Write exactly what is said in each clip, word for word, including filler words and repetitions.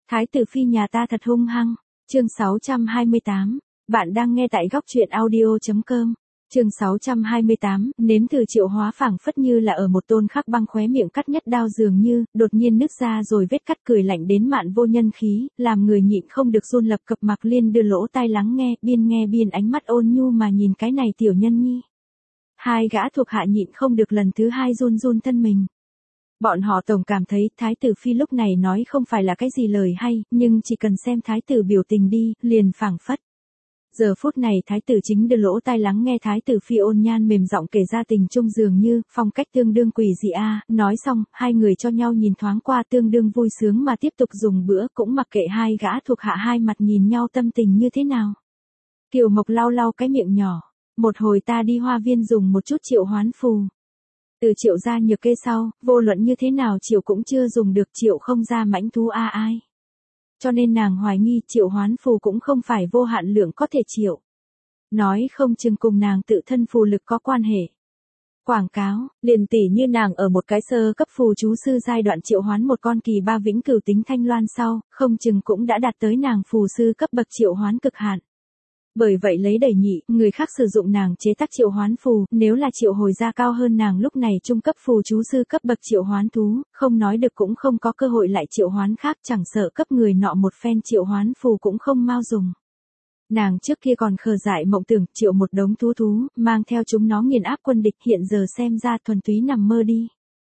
Thái tử phi nhà ta thật hung hăng. Chương sáu trăm hai mươi tám. Bạn đang nghe tại góc truyện audio.com. Chương sáu trăm hai mươi tám, nếm thử Triệu Hóa phảng phất như là ở một tôn khắc băng khóe miệng cắt nhất đao dường như, đột nhiên nứt ra rồi vết cắt cười lạnh đến mạn vô nhân khí, làm người nhịn không được run lập cập. Mạc Liên đưa lỗ tai lắng nghe, biên nghe biên ánh mắt ôn nhu mà nhìn cái này tiểu nhân nhi. Hai gã thuộc hạ nhịn không được lần thứ hai run run thân mình. Bọn họ tổng cảm thấy Thái tử phi lúc này nói không phải là cái gì lời hay, nhưng chỉ cần xem Thái tử biểu tình đi, liền phảng phất. Giờ phút này Thái tử chính đưa lỗ tai lắng nghe Thái tử phi ôn nhan mềm giọng kể ra tình chung dường như, phong cách tương đương quỷ dị a. Nói xong, hai người cho nhau nhìn thoáng qua tương đương vui sướng mà tiếp tục dùng bữa, cũng mặc kệ hai gã thuộc hạ hai mặt nhìn nhau tâm tình như thế nào. Kiều Mộc lau lau cái miệng nhỏ, một hồi ta đi hoa viên dùng một chút triệu hoán phù. Từ Triệu gia nhược kê sau, vô luận như thế nào Triệu cũng chưa dùng được Triệu không ra mãnh thú a ai. Cho nên nàng hoài nghi Triệu hoán phù cũng không phải vô hạn lượng có thể Triệu. Nói không chừng cùng nàng tự thân phù lực có quan hệ. Quảng cáo, liền tỉ như nàng ở một cái sơ cấp phù chú sư giai đoạn triệu hoán một con kỳ ba vĩnh cửu tính thanh loan sau, không chừng cũng đã đạt tới nàng phù sư cấp bậc triệu hoán cực hạn. Bởi vậy lấy đẩy nhị, người khác sử dụng nàng chế tác triệu hoán phù, nếu là triệu hồi ra cao hơn nàng lúc này trung cấp phù chú sư cấp bậc triệu hoán thú, không nói được cũng không có cơ hội lại triệu hoán khác, chẳng sợ cấp người nọ một phen triệu hoán phù cũng không mau dùng. Nàng trước kia còn khờ dại mộng tưởng triệu một đống thú thú, mang theo chúng nó nghiền áp quân địch, hiện giờ xem ra thuần túy nằm mơ đi.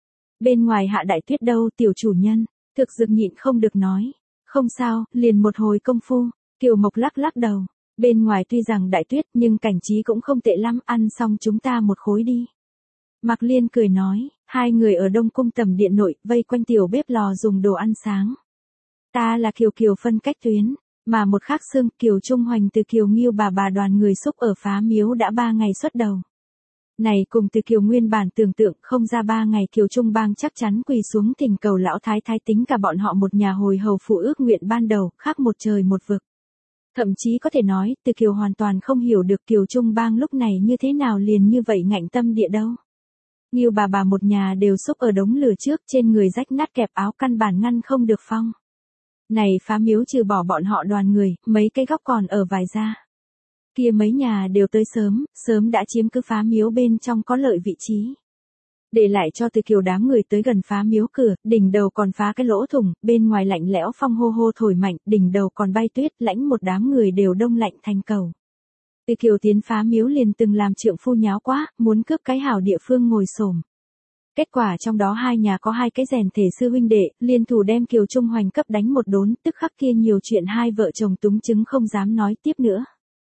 Bên ngoài hạ đại tuyết đâu tiểu chủ nhân, thực dực nhịn không được nói, không sao, liền một hồi công phu, Kiều Mộc lắc lắc đầu. Bên ngoài tuy rằng đại tuyết nhưng cảnh trí cũng không tệ lắm, ăn xong chúng ta một khối đi. Mạc Liên cười nói, hai người ở Đông Cung tầm điện nội, vây quanh tiểu bếp lò dùng đồ ăn sáng. Ta là Kiều Kiều phân cách tuyến, mà một khác xương Kiều Trung Hoành từ Kiều Nghiêu bà bà đoàn người xúc ở Phá Miếu đã ba ngày xuất đầu. Này cùng từ Kiều nguyên bản tưởng tượng không ra ba ngày Kiều Trung Bang chắc chắn quỳ xuống thỉnh cầu lão thái thái tính cả bọn họ một nhà hồi hầu phụ ước nguyện ban đầu, khác một trời một vực. Thậm chí có thể nói, Từ Kiều hoàn toàn không hiểu được Kiều Trung Bang lúc này như thế nào liền như vậy ngạnh tâm địa đâu. Nghiêu bà bà một nhà đều xúc ở đống lửa trước, trên người rách nát kẹp áo căn bản ngăn không được phong. Này Phá Miếu trừ bỏ bọn họ đoàn người, mấy cái góc còn ở vài gia. Kia mấy nhà đều tới sớm, sớm đã chiếm cứ Phá Miếu bên trong có lợi vị trí. Để lại cho Từ Kiều đám người tới gần Phá Miếu cửa, đỉnh đầu còn phá cái lỗ thủng, bên ngoài lạnh lẽo phong hô hô thổi mạnh, đỉnh đầu còn bay tuyết, lãnh một đám người đều đông lạnh thành cầu. Từ Kiều tiến Phá Miếu liền từng làm trượng phu nháo quá, muốn cướp cái hảo địa phương ngồi xổm. Kết quả trong đó hai nhà có hai cái rèn thể sư huynh đệ, liên thủ đem Kiều Trung Hoành cấp đánh một đốn, tức khắc kia nhiều chuyện hai vợ chồng túng chứng không dám nói tiếp nữa.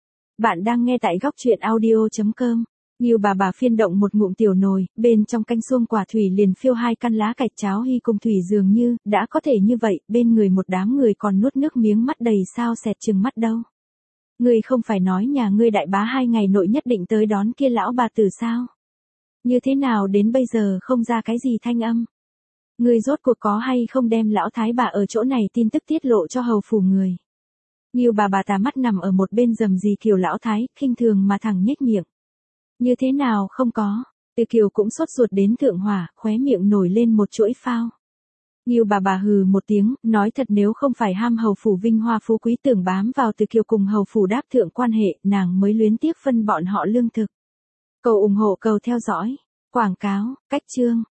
Bạn đang nghe tại góc truyện audio.com. Nghiêu bà bà phiên động một ngụm tiểu nồi, bên trong canh xuông quả thủy liền phiêu hai căn lá cạch cháo hy cùng thủy dường như, đã có thể như vậy, bên người một đám người còn nuốt nước miếng mắt đầy sao sẹt chừng mắt đâu. Ngươi không phải nói nhà ngươi đại bá hai ngày nội nhất định tới đón kia lão bà tử sao? Như thế nào đến bây giờ không ra cái gì thanh âm? Ngươi rốt cuộc có hay không đem lão thái bà ở chỗ này tin tức tiết lộ cho hầu phủ người? Nghiêu bà bà tà mắt nằm ở một bên rầm rì Kiều lão thái, khinh thường mà thẳng nhếch miệng. Như thế nào không có, Từ Kiều cũng sốt ruột đến thượng hỏa, khóe miệng nổi lên một chuỗi phao. Nghiêu bà bà hừ một tiếng, nói thật nếu không phải ham hầu phủ vinh hoa phú quý tưởng bám vào Từ Kiều cùng hầu phủ đáp thượng quan hệ, nàng mới luyến tiếc phân bọn họ lương thực. Cầu ủng hộ cầu theo dõi, quảng cáo, cách chương.